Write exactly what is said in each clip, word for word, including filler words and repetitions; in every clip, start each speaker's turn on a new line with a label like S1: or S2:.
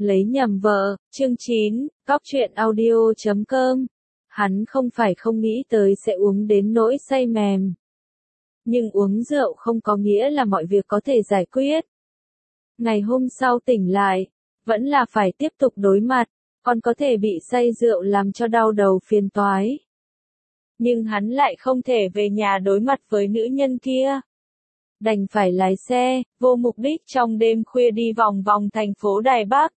S1: Lấy nhầm vợ, chương chín, cóc truyện audio chấm com. Hắn không phải không nghĩ tới sẽ uống đến nỗi say mềm. Nhưng uống rượu không có nghĩa là mọi việc có thể giải quyết. Ngày hôm sau tỉnh lại, vẫn là phải tiếp tục đối mặt, còn có thể bị say rượu làm cho đau đầu phiền toái. Nhưng hắn lại không thể về nhà đối mặt với nữ nhân kia. Đành phải lái xe, vô mục đích trong đêm khuya đi vòng vòng thành phố Đài Bắc.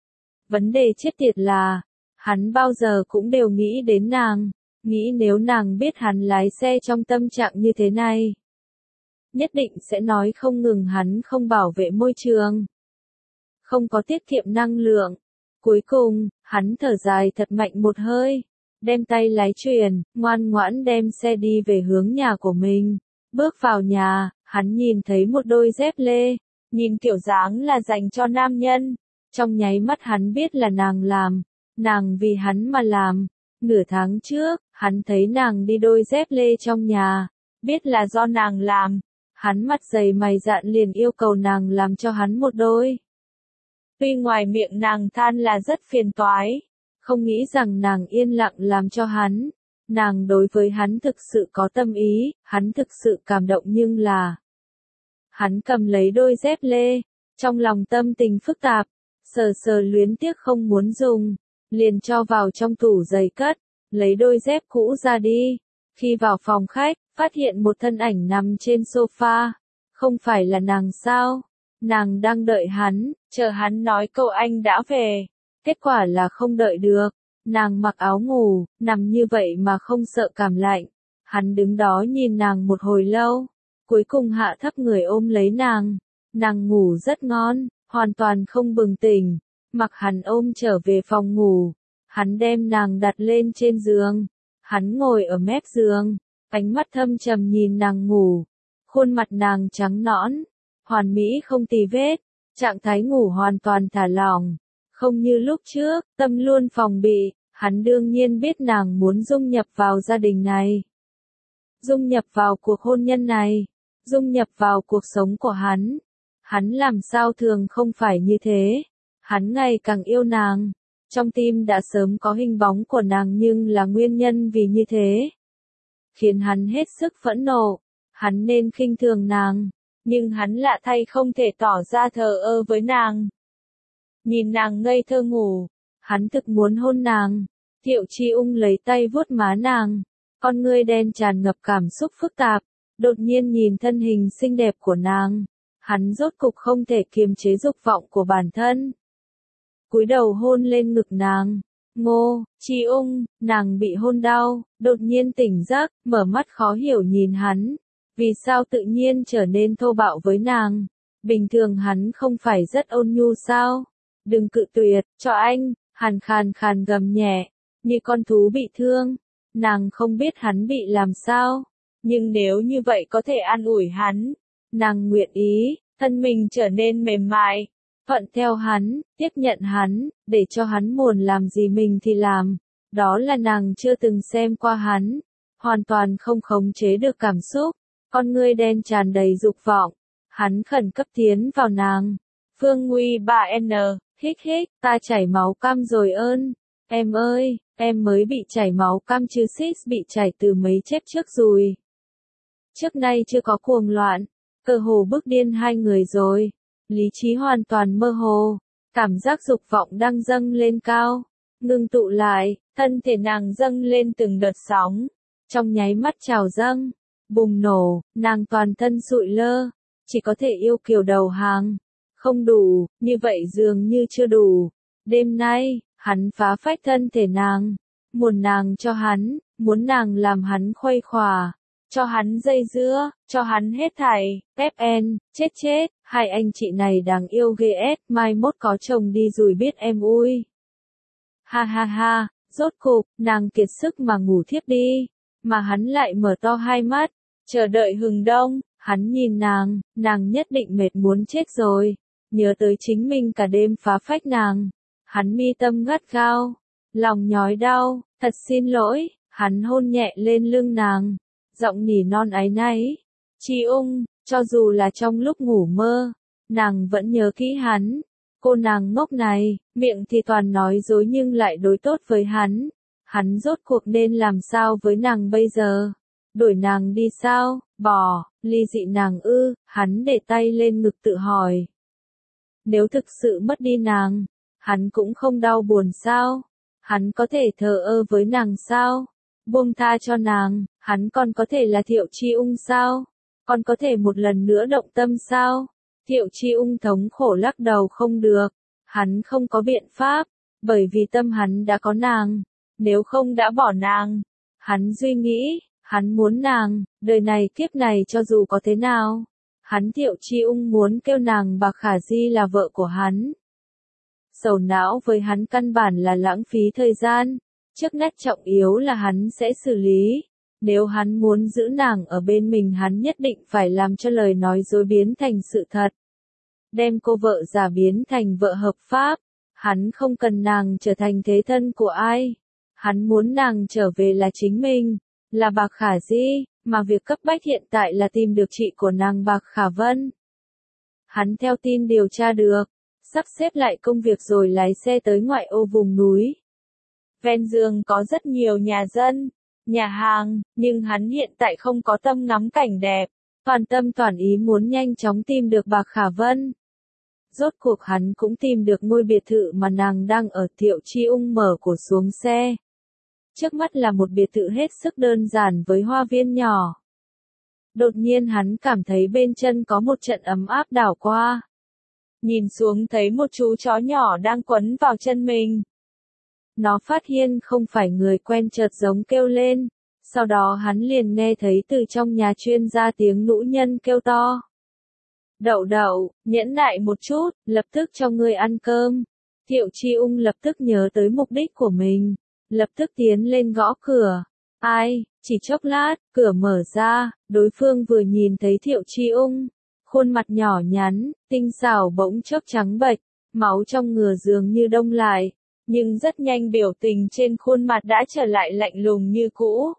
S1: Vấn đề chết tiệt là, hắn bao giờ cũng đều nghĩ đến nàng, nghĩ nếu nàng biết hắn lái xe trong tâm trạng như thế này, nhất định sẽ nói không ngừng hắn không bảo vệ môi trường, không có tiết kiệm năng lượng. Cuối cùng, hắn thở dài thật mạnh một hơi, đem tay lái chuyền, ngoan ngoãn đem xe đi về hướng nhà của mình. Bước vào nhà, hắn nhìn thấy một đôi dép lê, nhìn kiểu dáng là dành cho nam nhân. Trong nháy mắt hắn biết là nàng làm, nàng vì hắn mà làm. Nửa tháng trước, hắn thấy nàng đi đôi dép lê trong nhà, biết là do nàng làm. Hắn mặt dày mày dạn liền yêu cầu nàng làm cho hắn một đôi. Tuy ngoài miệng nàng than là rất phiền toái, không nghĩ rằng nàng yên lặng làm cho hắn. Nàng đối với hắn thực sự có tâm ý, hắn thực sự cảm động nhưng là... Hắn cầm lấy đôi dép lê, trong lòng tâm tình phức tạp, sờ sờ luyến tiếc không muốn dùng, liền cho vào trong tủ giày cất, lấy đôi dép cũ ra đi. Khi vào phòng khách, phát hiện một thân ảnh nằm trên sofa, không phải là nàng sao? Nàng đang đợi hắn, chờ hắn nói câu anh đã về, kết quả là không đợi được. Nàng mặc áo ngủ, nằm như vậy mà không sợ cảm lạnh. Hắn đứng đó nhìn nàng một hồi lâu, cuối cùng hạ thấp người ôm lấy nàng. Nàng ngủ rất ngon, hoàn toàn không bừng tỉnh. Mặc hắn ôm trở về phòng ngủ, hắn đem nàng đặt lên trên giường. Hắn ngồi ở mép giường, ánh mắt thâm trầm nhìn nàng ngủ. Khuôn mặt nàng trắng nõn, hoàn mỹ không tì vết, trạng thái ngủ hoàn toàn thả lỏng. Không như lúc trước, tâm luôn phòng bị, hắn đương nhiên biết nàng muốn dung nhập vào gia đình này. Dung nhập vào cuộc hôn nhân này, dung nhập vào cuộc sống của hắn. Hắn làm sao thường không phải như thế. Hắn ngày càng yêu nàng, trong tim đã sớm có hình bóng của nàng nhưng là nguyên nhân vì như thế. Khiến hắn hết sức phẫn nộ, hắn nên khinh thường nàng, nhưng hắn lạ thay không thể tỏ ra thờ ơ với nàng. Nhìn nàng ngây thơ ngủ, hắn thực muốn hôn nàng. Thiệu Chi Ung lấy tay vuốt má nàng, con ngươi đen tràn ngập cảm xúc phức tạp, đột nhiên nhìn thân hình xinh đẹp của nàng, hắn rốt cục không thể kiềm chế dục vọng của bản thân. Cúi đầu hôn lên ngực nàng, Ngô, Chi Ung, nàng bị hôn đau, đột nhiên tỉnh giấc, mở mắt khó hiểu nhìn hắn, vì sao tự nhiên trở nên thô bạo với nàng, bình thường hắn không phải rất ôn nhu sao? Đừng cự tuyệt, cho anh, hàn khàn khàn gầm nhẹ, như con thú bị thương. Nàng không biết hắn bị làm sao, nhưng nếu như vậy có thể an ủi hắn, nàng nguyện ý, thân mình trở nên mềm mại, thuận theo hắn, tiếp nhận hắn, để cho hắn muốn làm gì mình thì làm. Đó là nàng chưa từng xem qua hắn, hoàn toàn không khống chế được cảm xúc, con ngươi đen tràn đầy dục vọng, hắn khẩn cấp tiến vào nàng. Phương Nguy ba N, hích hích, ta chảy máu cam rồi ơn. Em ơi, em mới bị chảy máu cam chứ sis bị chảy từ mấy chép trước rồi. Trước nay chưa có cuồng loạn, cơ hồ bức điên hai người rồi. Lý trí hoàn toàn mơ hồ, cảm giác dục vọng đang dâng lên cao, ngưng tụ lại, thân thể nàng dâng lên từng đợt sóng, trong nháy mắt trào dâng, bùng nổ, nàng toàn thân sụi lơ, chỉ có thể yêu kiều đầu hàng. Không đủ, như vậy dường như chưa đủ. Đêm nay, hắn phá phách thân thể nàng, muốn nàng cho hắn, muốn nàng làm hắn khuây khỏa, cho hắn dây dưa, cho hắn hết thảy. ép en, chết chết, hai anh chị này đáng yêu ghê ét, mai mốt có chồng đi rồi biết em ui. Ha ha ha, rốt cục, nàng kiệt sức mà ngủ thiếp đi, mà hắn lại mở to hai mắt, chờ đợi hừng đông. Hắn nhìn nàng, nàng nhất định mệt muốn chết rồi. Nhớ tới chính mình cả đêm phá phách nàng, hắn mi tâm gắt gao, lòng nhói đau, thật xin lỗi. Hắn hôn nhẹ lên lưng nàng, giọng nỉ non áy náy. Chi Ung, cho dù là trong lúc ngủ mơ, nàng vẫn nhớ kỹ hắn, Cô nàng ngốc này, miệng thì toàn nói dối nhưng lại đối tốt với hắn. Hắn rốt cuộc nên làm sao với nàng bây giờ? Đuổi nàng đi sao? Bỏ, ly dị nàng ư? Hắn để tay lên ngực tự hỏi. Nếu thực sự mất đi nàng, hắn cũng không đau buồn sao? Hắn có thể thờ ơ với nàng sao? Buông tha cho nàng, hắn còn có thể là Thiệu Chi Ung sao? Còn có thể một lần nữa động tâm sao? Thiệu Chi Ung thống khổ lắc đầu không được. Hắn không có biện pháp, bởi vì tâm hắn đã có nàng. Nếu không đã bỏ nàng, hắn suy nghĩ, hắn muốn nàng, đời này kiếp này cho dù có thế nào. Hắn Thiệu Chi Ung muốn kêu nàng Bạc Khả Di là vợ của hắn. Sầu não với hắn căn bản là lãng phí thời gian. Trước nét trọng yếu là hắn sẽ xử lý. Nếu hắn muốn giữ nàng ở bên mình hắn nhất định phải làm cho lời nói dối biến thành sự thật. Đem cô vợ giả biến thành vợ hợp pháp. Hắn không cần nàng trở thành thế thân của ai. Hắn muốn nàng trở về là chính mình, là Bạc Khả Di, mà việc cấp bách hiện tại là tìm được chị của nàng Bạc Khả Vân. Hắn theo tin điều tra được, sắp xếp lại công việc rồi lái xe tới ngoại ô vùng núi. Ven đường có rất nhiều nhà dân, nhà hàng, nhưng hắn hiện tại không có tâm ngắm cảnh đẹp, toàn tâm toàn ý muốn nhanh chóng tìm được Bạc Khả Vân. Rốt cuộc hắn cũng tìm được ngôi biệt thự mà nàng đang ở. Thiệu Chi Ung mở cửa xuống xe. Trước mắt là một biệt thự hết sức đơn giản với hoa viên nhỏ. Đột nhiên hắn cảm thấy bên chân có một trận ấm áp đảo qua. Nhìn xuống thấy một chú chó nhỏ đang quấn vào chân mình. Nó phát hiện không phải người quen chợt giống kêu lên. Sau đó hắn liền nghe thấy từ trong nhà chuyên ra tiếng nữ nhân kêu to. Đậu đậu, nhẫn nại một chút, lập tức cho ngươi ăn cơm. Thiệu Chi Ung lập tức nhớ tới mục đích của mình. Lập tức tiến lên gõ cửa. Ai, chỉ chốc lát, cửa mở ra, đối phương vừa nhìn thấy Thiệu Chi Ung. Khuôn mặt nhỏ nhắn, tinh xảo bỗng chốc trắng bệch, máu trong ngừa dường như đông lại. Nhưng rất nhanh biểu tình trên khuôn mặt đã trở lại lạnh lùng như cũ.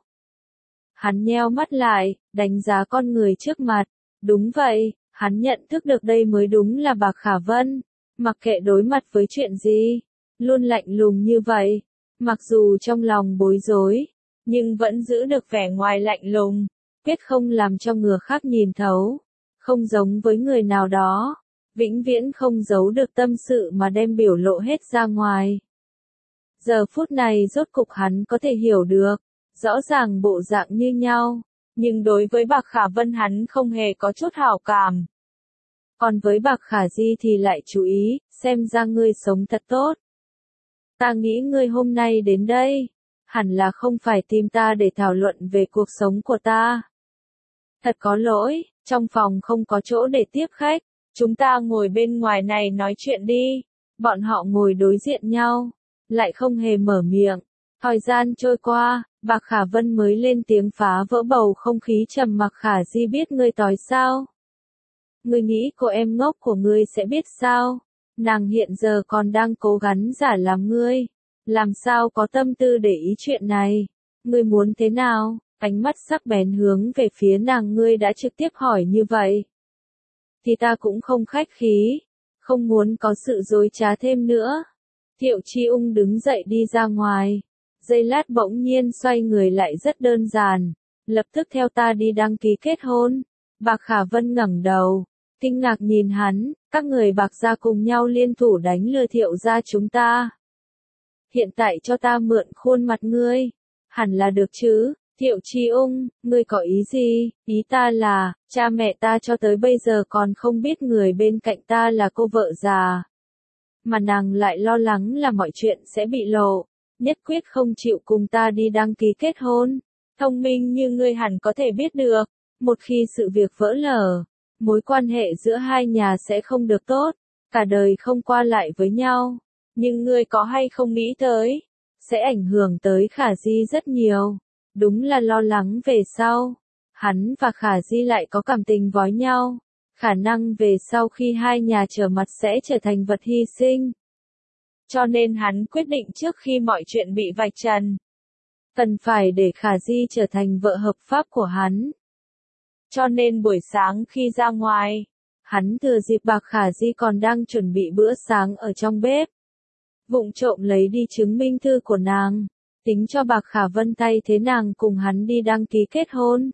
S1: Hắn nheo mắt lại, đánh giá con người trước mặt. Đúng vậy, hắn nhận thức được đây mới đúng là Bạc Khả Vân. Mặc kệ đối mặt với chuyện gì, luôn lạnh lùng như vậy. Mặc dù trong lòng bối rối, nhưng vẫn giữ được vẻ ngoài lạnh lùng, quyết không làm cho người khác nhìn thấu. Không giống với người nào đó, vĩnh viễn không giấu được tâm sự mà đem biểu lộ hết ra ngoài. Giờ phút này rốt cục hắn có thể hiểu được, rõ ràng bộ dạng như nhau, nhưng đối với Bạc Khả Vân hắn không hề có chút hảo cảm. Còn với Bạc Khả Di thì lại chú ý, xem ra ngươi sống thật tốt. Ta nghĩ ngươi hôm nay đến đây, hẳn là không phải tìm ta để thảo luận về cuộc sống của ta. Thật có lỗi, trong phòng không có chỗ để tiếp khách, chúng ta ngồi bên ngoài này nói chuyện đi. Bọn họ ngồi đối diện nhau, lại không hề mở miệng. Thời gian trôi qua, Bạc Khả Vân mới lên tiếng phá vỡ bầu không khí trầm mặc. Khả Di biết ngươi tối sao? Ngươi nghĩ cô em ngốc của ngươi sẽ biết sao? Nàng hiện giờ còn đang cố gắng giả làm ngươi. Làm sao có tâm tư để ý chuyện này? Ngươi muốn thế nào? Ánh mắt sắc bén hướng về phía nàng. Ngươi đã trực tiếp hỏi như vậy. Thì ta cũng không khách khí. Không muốn có sự dối trá thêm nữa. Thiệu Chi Ung đứng dậy đi ra ngoài. Giây lát bỗng nhiên xoay người lại rất đơn giản. Lập tức theo ta đi đăng ký kết hôn. Bạc Khả Vân ngẩng đầu. Kinh ngạc nhìn hắn, các người Bạc gia cùng nhau liên thủ đánh lừa Thiệu gia chúng ta. Hiện tại cho ta mượn khuôn mặt ngươi. Hẳn là được chứ, Thiệu Chi Ung, ngươi có ý gì? Ý ta là, cha mẹ ta cho tới bây giờ còn không biết người bên cạnh ta là cô vợ già. Mà nàng lại lo lắng là mọi chuyện sẽ bị lộ. Nhất quyết không chịu cùng ta đi đăng ký kết hôn. Thông minh như ngươi hẳn có thể biết được. Một khi sự việc vỡ lở, mối quan hệ giữa hai nhà sẽ không được tốt, cả đời không qua lại với nhau. Nhưng ngươi có hay không nghĩ tới, sẽ ảnh hưởng tới Khả Di rất nhiều. Đúng là lo lắng về sau, hắn và Khả Di lại có cảm tình với nhau. Khả năng về sau khi hai nhà trở mặt sẽ trở thành vật hy sinh. Cho nên hắn quyết định trước khi mọi chuyện bị vạch trần, cần phải để Khả Di trở thành vợ hợp pháp của hắn. Cho nên buổi sáng khi ra ngoài, Hắn thừa dịp Bạc Khả Di còn đang chuẩn bị bữa sáng ở trong bếp, vụng trộm lấy đi chứng minh thư của nàng, tính cho Bạc Khả Vân thay thế nàng cùng hắn đi đăng ký kết hôn.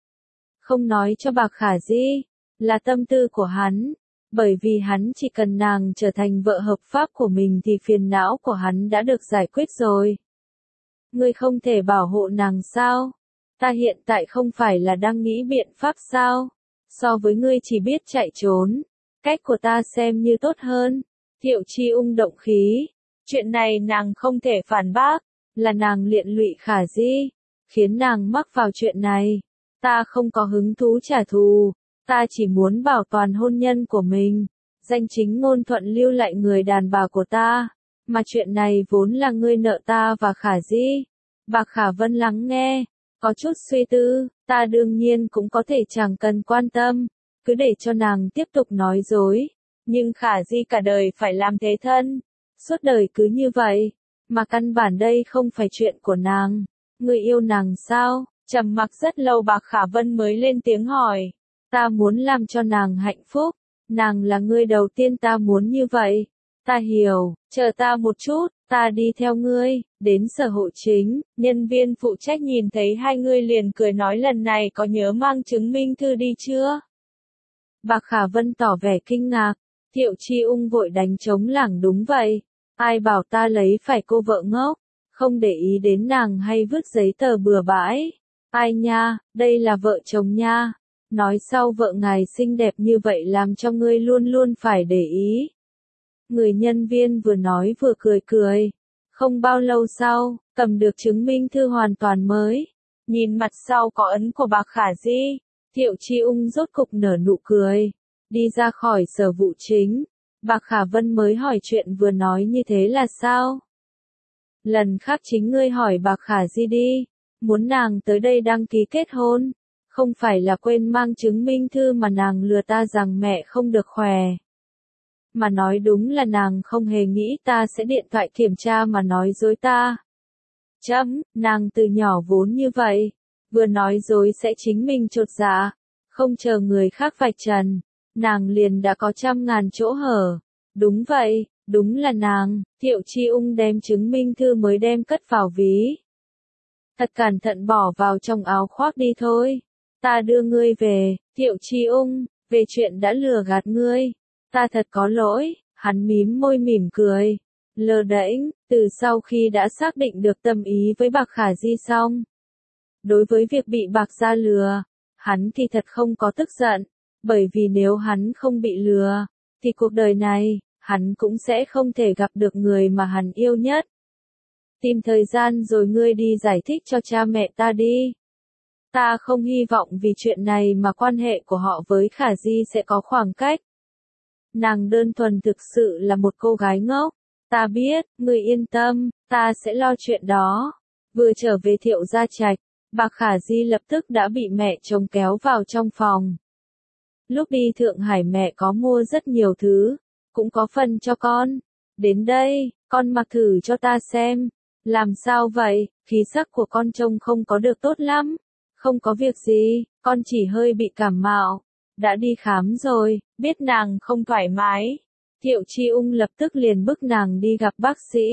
S1: Không nói cho Bạc Khả Di, là tâm tư của hắn, bởi vì hắn chỉ cần nàng trở thành vợ hợp pháp của mình thì phiền não của hắn đã được giải quyết rồi. Ngươi không thể bảo hộ nàng sao? Ta hiện tại không phải là đang nghĩ biện pháp sao? So với ngươi chỉ biết chạy trốn, cách của ta xem như tốt hơn. Thiệu Chi Ung động khí, chuyện này nàng không thể phản bác, là nàng liện lụy Khả Di, khiến nàng mắc vào chuyện này. Ta không có hứng thú trả thù, ta chỉ muốn bảo toàn hôn nhân của mình, danh chính ngôn thuận lưu lại người đàn bà của ta, mà chuyện này vốn là ngươi nợ ta và Khả Di. Bạc Khả Vân lắng nghe, có chút suy tư, ta đương nhiên cũng có thể chẳng cần quan tâm, cứ để cho nàng tiếp tục nói dối, nhưng Khả Di cả đời phải làm thế thân, suốt đời cứ như vậy, mà căn bản đây không phải chuyện của nàng. Ngươi yêu nàng sao? Trầm mặc rất lâu Bạc Khả Vân mới lên tiếng hỏi. Ta muốn làm cho nàng hạnh phúc, nàng là người đầu tiên ta muốn như vậy. Ta hiểu, chờ ta một chút, ta đi theo ngươi, đến sở hộ chính, nhân viên phụ trách nhìn thấy hai người liền cười nói lần này có nhớ mang chứng minh thư đi chưa? Bạc Khả Vân tỏ vẻ kinh ngạc, Thiệu Chi Ung vội đánh trống lảng đúng vậy, ai bảo ta lấy phải cô vợ ngốc, không để ý đến nàng hay vứt giấy tờ bừa bãi. Ai nha, đây là vợ chồng nha. Nói sau vợ ngài xinh đẹp như vậy làm cho ngươi luôn luôn phải để ý. Người nhân viên vừa nói vừa cười cười. Không bao lâu sau, cầm được chứng minh thư hoàn toàn mới. Nhìn mặt sau có ấn của Bạc Khả Di, Thiệu Chi Ung rốt cục nở nụ cười. Đi ra khỏi sở vụ chính, Bạc Khả Vân mới hỏi chuyện vừa nói như thế là sao? Lần khác chính ngươi hỏi Bạc Khả Di đi. Muốn nàng tới đây đăng ký kết hôn, không phải là quên mang chứng minh thư mà nàng lừa ta rằng mẹ không được khỏe. Mà nói đúng là nàng không hề nghĩ ta sẽ điện thoại kiểm tra mà nói dối ta. Chấm, nàng từ nhỏ vốn như vậy, vừa nói dối sẽ chính mình chột dạ, không chờ người khác vạch trần, nàng liền đã có trăm ngàn chỗ hở. Đúng vậy, đúng là nàng. Thiệu Chi Ung đem chứng minh thư mới đem cất vào ví. Thật cẩn thận bỏ vào trong áo khoác đi thôi. Ta đưa ngươi về. Thiệu Chi Ung, về chuyện đã lừa gạt ngươi. Ta thật có lỗi. Hắn mím môi mỉm cười. Lơ đễnh, từ sau khi đã xác định được tâm ý với Bạc Khả Di xong. Đối với việc bị Bạc gia lừa, hắn thì thật không có tức giận. Bởi vì nếu hắn không bị lừa, thì cuộc đời này, hắn cũng sẽ không thể gặp được người mà hắn yêu nhất. Tìm thời gian rồi ngươi đi giải thích cho cha mẹ ta đi. Ta không hy vọng vì chuyện này mà quan hệ của họ với Khả Di sẽ có khoảng cách. Nàng đơn thuần thực sự là một cô gái ngốc. Ta biết, ngươi yên tâm, ta sẽ lo chuyện đó. Vừa trở về Thiệu gia trạch, Bạc Khả Di lập tức đã bị mẹ chồng kéo vào trong phòng. Lúc đi Thượng Hải mẹ có mua rất nhiều thứ, cũng có phần cho con. Đến đây, con mặc thử cho ta xem. Làm sao vậy, khí sắc của con trông không có được tốt lắm. Không có việc gì, con chỉ hơi bị cảm mạo. Đã đi khám rồi, biết nàng không thoải mái. Thiệu Chi Ung lập tức liền bức nàng đi gặp bác sĩ.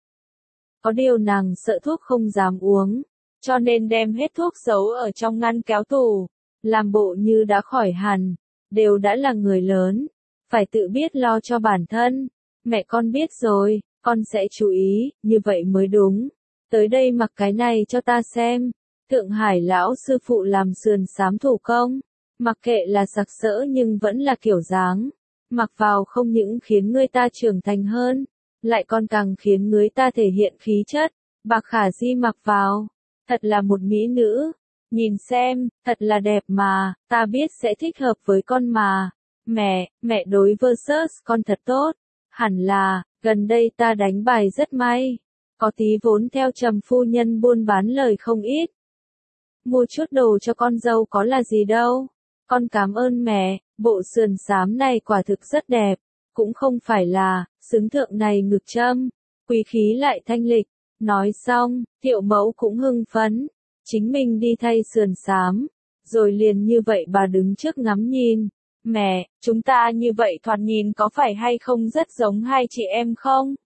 S1: Có điều nàng sợ thuốc không dám uống, cho nên đem hết thuốc giấu ở trong ngăn kéo tủ. Làm bộ như đã khỏi hẳn, đều đã là người lớn, phải tự biết lo cho bản thân. Mẹ con biết rồi, con sẽ chú ý, như vậy mới đúng. Tới đây mặc cái này cho ta xem. Thượng Hải lão sư phụ làm sườn xám thủ công, mặc kệ là sặc sỡ nhưng vẫn là kiểu dáng. Mặc vào không những khiến người ta trưởng thành hơn, lại còn càng khiến người ta thể hiện khí chất. Bạc Khả Di mặc vào, thật là một mỹ nữ. Nhìn xem, thật là đẹp mà, ta biết sẽ thích hợp với con mà. Mẹ, mẹ đối versus con thật tốt. Hẳn là, gần đây ta đánh bài rất may. Có tí vốn theo Trầm phu nhân buôn bán lời không ít. Mua chút đồ cho con dâu có là gì đâu. Con cảm ơn mẹ, bộ sườn xám này quả thực rất đẹp. Cũng không phải là, xứng thượng này ngực châm. Quý khí lại thanh lịch. Nói xong, Thiệu mẫu cũng hưng phấn. Chính mình đi thay sườn xám. Rồi liền như vậy bà đứng trước ngắm nhìn. mẹ, chúng ta như vậy thoạt nhìn có phải hay không rất giống hai chị em không?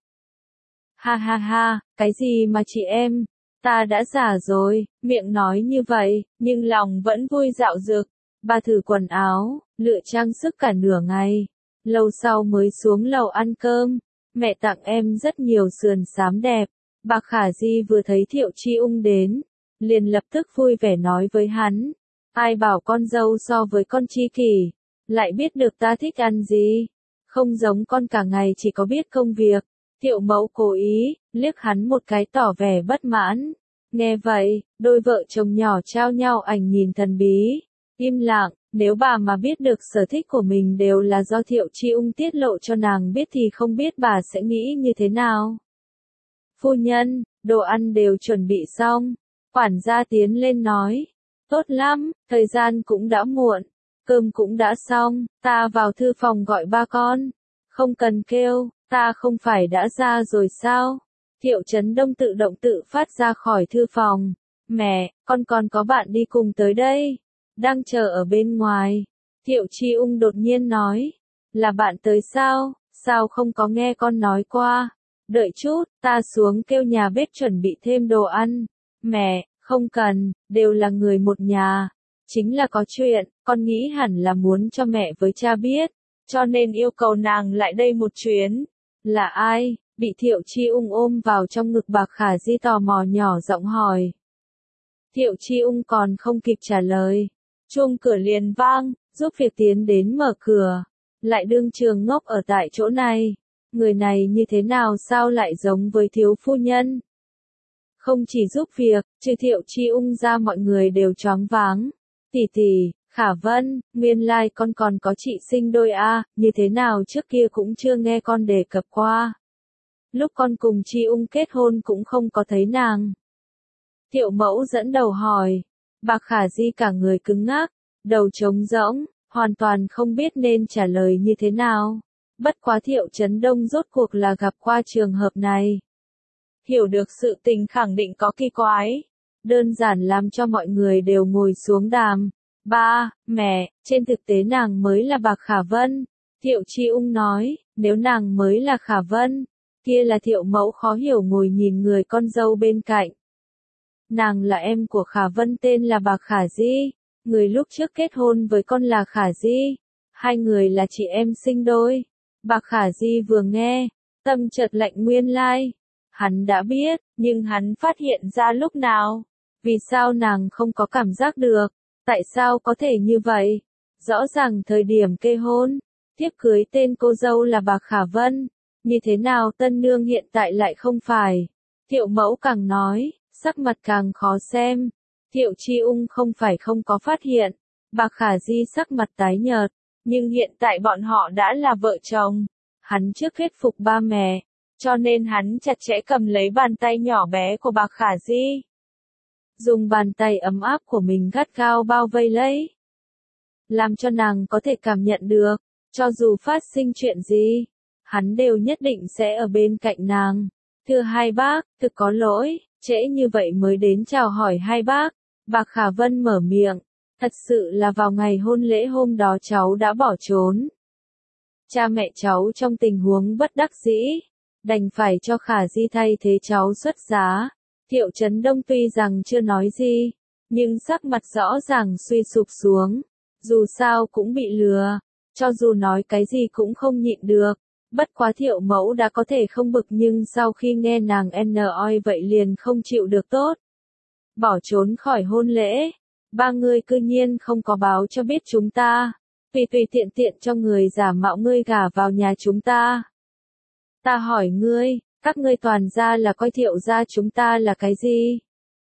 S1: Ha ha ha, cái gì mà chị em, ta đã già rồi, miệng nói như vậy, nhưng lòng vẫn vui dạo dực. Bà thử quần áo, lựa trang sức cả nửa ngày, lâu sau mới xuống lầu ăn cơm. Mẹ tặng em rất nhiều sườn xám đẹp. Bà Khả Di vừa thấy Thiệu Chi Ung đến, liền lập tức vui vẻ nói với hắn, ai bảo con dâu so với con Chi Kỷ, lại biết được ta thích ăn gì, không giống con cả ngày chỉ có biết công việc. Thiệu Mẫu cố ý, liếc hắn một cái tỏ vẻ bất mãn. Nghe vậy, đôi vợ chồng nhỏ trao nhau ảnh nhìn thần bí, im lặng. Nếu bà mà biết được sở thích của mình đều là do Thiệu Chi Ung tiết lộ cho nàng biết thì không biết bà sẽ nghĩ như thế nào. Phu nhân, đồ ăn đều chuẩn bị xong. Quản gia tiến lên nói. Tốt lắm, thời gian cũng đã muộn. Cơm cũng đã xong, ta vào thư phòng gọi ba con. Không cần kêu, ta không phải đã ra rồi sao? Thiệu Chấn Đông tự động tự phát ra khỏi thư phòng. Mẹ, con còn có bạn đi cùng tới đây. Đang chờ ở bên ngoài. Thiệu Chi Ung đột nhiên nói. Là bạn tới sao? Sao không có nghe con nói qua? Đợi chút, ta xuống kêu nhà bếp chuẩn bị thêm đồ ăn. Mẹ, không cần, đều là người một nhà. Chính là có chuyện, con nghĩ hẳn là muốn cho mẹ với cha biết. Cho nên yêu cầu nàng lại đây một chuyến. Là ai? Bị Thiệu Chi Ung ôm vào trong ngực bà Khả Di tò mò nhỏ giọng hỏi. Thiệu Chi Ung còn không kịp trả lời. Chuông cửa liền vang, giúp việc tiến đến mở cửa. Lại đương trường ngốc ở tại chỗ này. Người này như thế nào sao lại giống với thiếu phu nhân? Không chỉ giúp việc, trừ Thiệu Chi Ung ra mọi người đều choáng váng. Tỷ tỷ, Khả Vân, nguyên lai con còn có chị sinh đôi a, như thế nào trước kia cũng chưa nghe con đề cập qua. Lúc con cùng Chi Ung kết hôn cũng không có thấy nàng. Thiệu Mẫu dẫn đầu hỏi. Bà Khả Di cả người cứng ngắc, đầu trống rỗng, hoàn toàn không biết nên trả lời như thế nào. Bất quá Thiệu Chấn Đông rốt cuộc là gặp qua trường hợp này. Hiểu được sự tình khẳng định có kỳ quái. Đơn giản làm cho mọi người đều ngồi xuống đàm. Ba, mẹ, trên thực tế nàng mới là bà Khả Vân. Thiệu Chi Ung nói, nếu nàng mới là Khả Vân, kia là Thiệu Mẫu khó hiểu ngồi nhìn người con dâu bên cạnh. Nàng là em của Khả Vân tên là bà Khả Di, người lúc trước kết hôn với con là Khả Di, hai người là chị em sinh đôi. Bà Khả Di vừa nghe, tâm chợt lạnh nguyên lai. Hắn đã biết, nhưng hắn phát hiện ra lúc nào? Vì sao nàng không có cảm giác được? Tại sao có thể như vậy? Rõ ràng thời điểm kê hôn, thiếp cưới tên cô dâu là bà Khả Vân, như thế nào tân nương hiện tại lại không phải? Thiệu Mẫu càng nói, sắc mặt càng khó xem. Thiệu Chi Ung không phải không có phát hiện, bà Khả Di sắc mặt tái nhợt, nhưng hiện tại bọn họ đã là vợ chồng. Hắn trước thuyết phục ba mẹ, cho nên hắn chặt chẽ cầm lấy bàn tay nhỏ bé của bà Khả Di. Dùng bàn tay ấm áp của mình gắt gao bao vây lấy. Làm cho nàng có thể cảm nhận được, cho dù phát sinh chuyện gì, hắn đều nhất định sẽ ở bên cạnh nàng. Thưa hai bác, thực có lỗi, trễ như vậy mới đến chào hỏi hai bác. Bà Khả Vân mở miệng, thật sự là vào ngày hôn lễ hôm đó cháu đã bỏ trốn. Cha mẹ cháu trong tình huống bất đắc dĩ, đành phải cho Khả Di thay thế cháu xuất giá. Thiệu Chấn Đông tuy rằng chưa nói gì, nhưng sắc mặt rõ ràng suy sụp xuống. Dù sao cũng bị lừa, cho dù nói cái gì cũng không nhịn được. Bất quá Thiệu Mẫu đã có thể không bực nhưng sau khi nghe nàng nói vậy liền không chịu được tốt. Bỏ trốn khỏi hôn lễ, ba người cư nhiên không có báo cho biết chúng ta, tùy tùy tiện tiện cho người giả mạo ngươi gả vào nhà chúng ta. Ta hỏi ngươi, các ngươi toàn gia là coi Thiệu gia chúng ta là cái gì?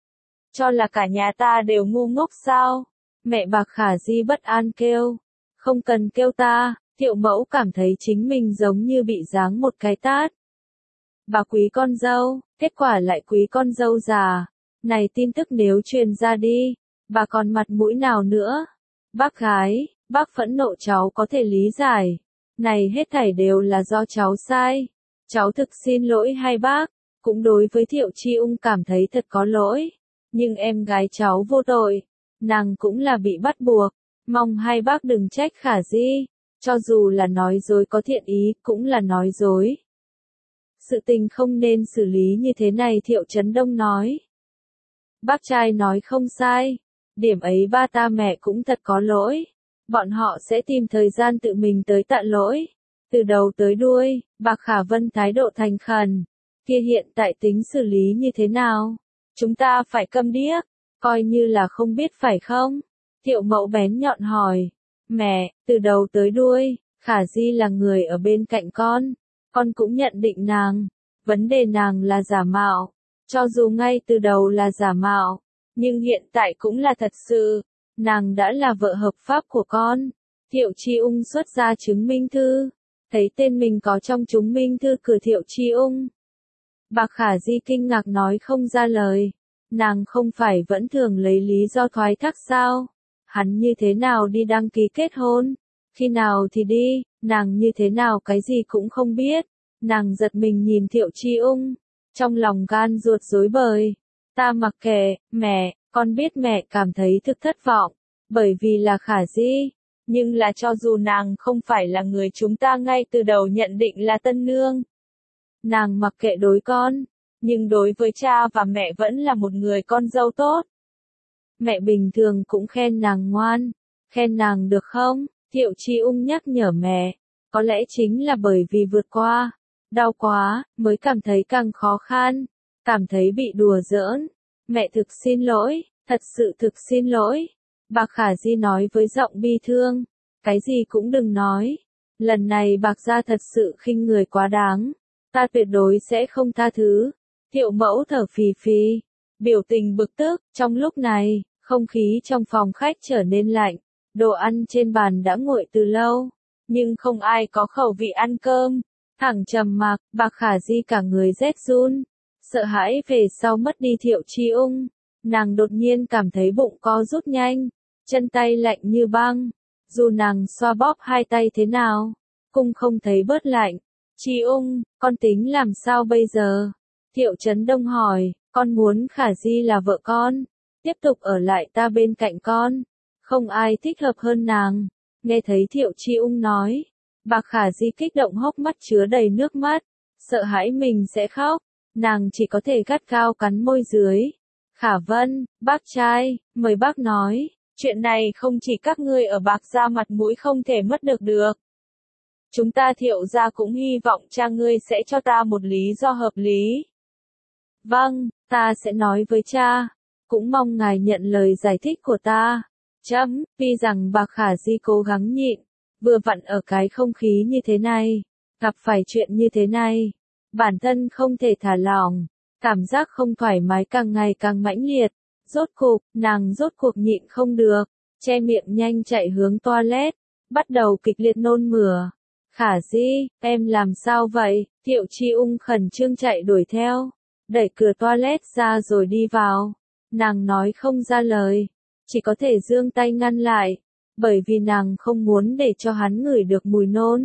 S1: Cho là cả nhà ta đều ngu ngốc sao? Mẹ bà Khả Di bất an kêu. Không cần kêu ta, Thiệu Mẫu cảm thấy chính mình giống như bị giáng một cái tát. Bà quý con dâu, kết quả lại quý con dâu già. Này tin tức nếu truyền ra đi, bà còn mặt mũi nào nữa? Bác gái, bác phẫn nộ cháu có thể lý giải. Này hết thảy đều là do cháu sai. Cháu thực xin lỗi hai bác, cũng đối với Thiệu Chi Ung cảm thấy thật có lỗi. Nhưng em gái cháu vô tội, nàng cũng là bị bắt buộc. Mong hai bác đừng trách Khả Di, cho dù là nói dối có thiện ý, cũng là nói dối. Sự tình không nên xử lý như thế này, Thiệu Chấn Đông nói. Bác trai nói không sai, điểm ấy ba ta mẹ cũng thật có lỗi. Bọn họ sẽ tìm thời gian tự mình tới tạ lỗi. Từ đầu tới đuôi, Bạc Khả Vân thái độ thành khẩn. Kia hiện tại tính xử lý như thế nào? Chúng ta phải câm điếc, coi như là không biết phải không? Thiệu Mẫu bén nhọn hỏi. Mẹ, từ đầu tới đuôi, Khả Di là người ở bên cạnh con. Con cũng nhận định nàng. Vấn đề nàng là giả mạo. Cho dù ngay từ đầu là giả mạo, nhưng hiện tại cũng là thật sự. Nàng đã là vợ hợp pháp của con. Thiệu Chi Ung xuất ra chứng minh thư. Thấy tên mình có trong chứng minh thư cửa Thiệu Chi Ung. Bạc Khả Di kinh ngạc nói không ra lời. Nàng không phải vẫn thường lấy lý do thoái thác sao? Hắn như thế nào đi đăng ký kết hôn? Khi nào thì đi? Nàng như thế nào cái gì cũng không biết. Nàng giật mình nhìn Thiệu Chi Ung. Trong lòng gan ruột rối bời. Ta mặc kệ, mẹ, con biết mẹ cảm thấy thực thất vọng. Bởi vì là Khả Di. Nhưng là cho dù nàng không phải là người chúng ta ngay từ đầu nhận định là tân nương. Nàng mặc kệ đối con. Nhưng đối với cha và mẹ vẫn là một người con dâu tốt. Mẹ bình thường cũng khen nàng ngoan. Khen nàng được không? Thiệu Chi Ung nhắc nhở mẹ. Có lẽ chính là bởi vì vượt qua. Đau quá, mới cảm thấy càng khó khăn. Cảm thấy bị đùa giỡn. Mẹ thực xin lỗi, thật sự thực xin lỗi. Bạc Khả Di nói với giọng bi thương. Cái gì cũng đừng nói. Lần này Bạc gia thật sự khinh người quá đáng. Ta tuyệt đối sẽ không tha thứ. Thiệu Mẫu thở phì phì. Biểu tình bực tức. Trong lúc này, không khí trong phòng khách trở nên lạnh. Đồ ăn trên bàn đã nguội từ lâu. Nhưng không ai có khẩu vị ăn cơm. Thẳng trầm mặc, Bạc Khả Di cả người rét run. Sợ hãi về sau mất đi Thiệu Chi Ung. Nàng đột nhiên cảm thấy bụng co rút nhanh. Chân tay lạnh như băng. Dù nàng xoa bóp hai tay thế nào, cũng không thấy bớt lạnh. Chi Ung, con tính làm sao bây giờ? Thiệu Chấn Đông hỏi, con muốn Khả Di là vợ con. Tiếp tục ở lại ta bên cạnh con. Không ai thích hợp hơn nàng. Nghe thấy Thiệu Chi Ung nói. Bạc Khả Di kích động hốc mắt chứa đầy nước mắt. Sợ hãi mình sẽ khóc. Nàng chỉ có thể gắt gao cắn môi dưới. Khả Vân, bác trai, mời bác nói. Chuyện này không chỉ các ngươi ở Bạc gia mặt mũi không thể mất được được. Chúng ta Thiệu gia cũng hy vọng cha ngươi sẽ cho ta một lý do hợp lý. Vâng, ta sẽ nói với cha. Cũng mong ngài nhận lời giải thích của ta. Chấm, tuy rằng Bạc Khả Di cố gắng nhịn. Vừa vặn ở cái không khí như thế này. Gặp phải chuyện như thế này. Bản thân không thể thả lỏng. Cảm giác không thoải mái càng ngày càng mãnh liệt. Rốt cục, nàng rốt cuộc nhịn không được. Che miệng nhanh chạy hướng toilet. Bắt đầu kịch liệt nôn mửa. Khả Di, em làm sao vậy? Thiệu Chi Ung khẩn trương chạy đuổi theo. Đẩy cửa toilet ra rồi đi vào. Nàng nói không ra lời. Chỉ có thể giương tay ngăn lại. Bởi vì nàng không muốn để cho hắn ngửi được mùi nôn.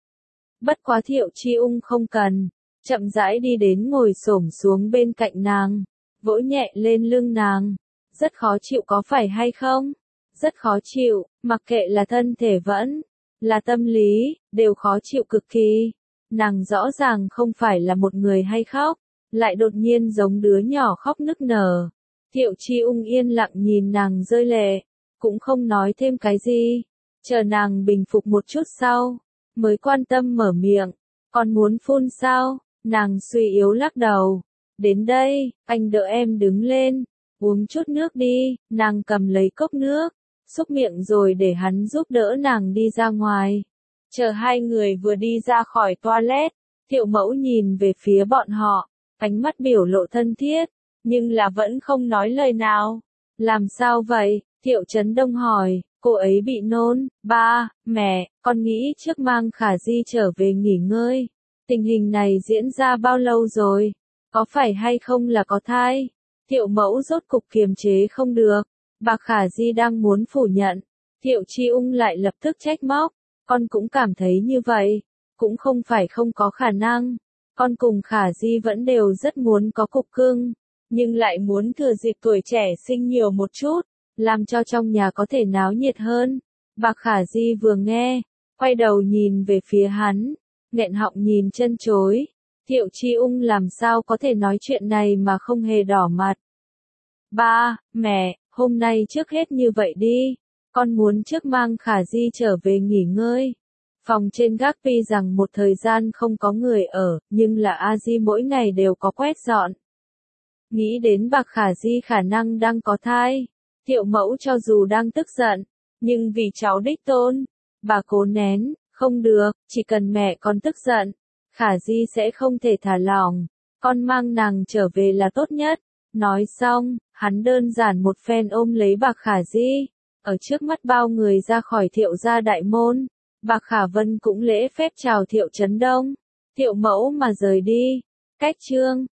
S1: Bất quá Thiệu Chi Ung không cần. Chậm rãi đi đến ngồi xổm xuống bên cạnh nàng. Vỗ nhẹ lên lưng nàng. Rất khó chịu có phải hay không? Rất khó chịu, mặc kệ là thân thể vẫn là tâm lý, đều khó chịu cực kỳ. Nàng rõ ràng không phải là một người hay khóc, lại đột nhiên giống đứa nhỏ khóc nức nở. Thiệu Chi Ung yên lặng nhìn nàng rơi lệ, cũng không nói thêm cái gì. Chờ nàng bình phục một chút sau, mới quan tâm mở miệng. Còn muốn phun sao? Nàng suy yếu lắc đầu. Đến đây, anh đỡ em đứng lên. Uống chút nước đi. Nàng cầm lấy cốc nước. Xúc miệng rồi để hắn giúp đỡ nàng đi ra ngoài. Chờ hai người vừa đi ra khỏi toilet. Thiệu Mẫu nhìn về phía bọn họ. Ánh mắt biểu lộ thân thiết. Nhưng là vẫn không nói lời nào. Làm sao vậy? Thiệu Chấn Đông hỏi. Cô ấy bị nôn. Ba, mẹ, con nghĩ trước mang Khả Di trở về nghỉ ngơi. Tình hình này diễn ra bao lâu rồi? Có phải hay không là có thai? Thiệu Mẫu rốt cục kiềm chế không được. Bạc Khả Di đang muốn phủ nhận. Thiệu Chi Ung lại lập tức trách móc. Con cũng cảm thấy như vậy. Cũng không phải không có khả năng. Con cùng Khả Di vẫn đều rất muốn có cục cưng. Nhưng lại muốn thừa dịp tuổi trẻ sinh nhiều một chút. Làm cho trong nhà có thể náo nhiệt hơn. Bạc Khả Di vừa nghe, quay đầu nhìn về phía hắn, nghẹn họng nhìn chân chối. Thiệu Chi Ung làm sao có thể nói chuyện này mà không hề đỏ mặt. Ba, mẹ, hôm nay trước hết như vậy đi, con muốn trước mang Khả Di trở về nghỉ ngơi. Phòng trên gác tuy rằng một thời gian không có người ở, nhưng là A Di mỗi ngày đều có quét dọn. Nghĩ đến Bạc Khả Di khả năng đang có thai, Thiệu mẫu cho dù đang tức giận, nhưng vì cháu đích tôn, bà cố nén, không được, chỉ cần mẹ con tức giận, Khả Di sẽ không thể thả lỏng, con mang nàng trở về là tốt nhất. Nói xong, hắn đơn giản một phen ôm lấy Bạc Khả Di, ở trước mắt bao người ra khỏi Thiệu gia đại môn. Bạc Khả Vân cũng lễ phép chào Thiệu Trấn Đông, Thiệu mẫu mà rời đi. Cách chương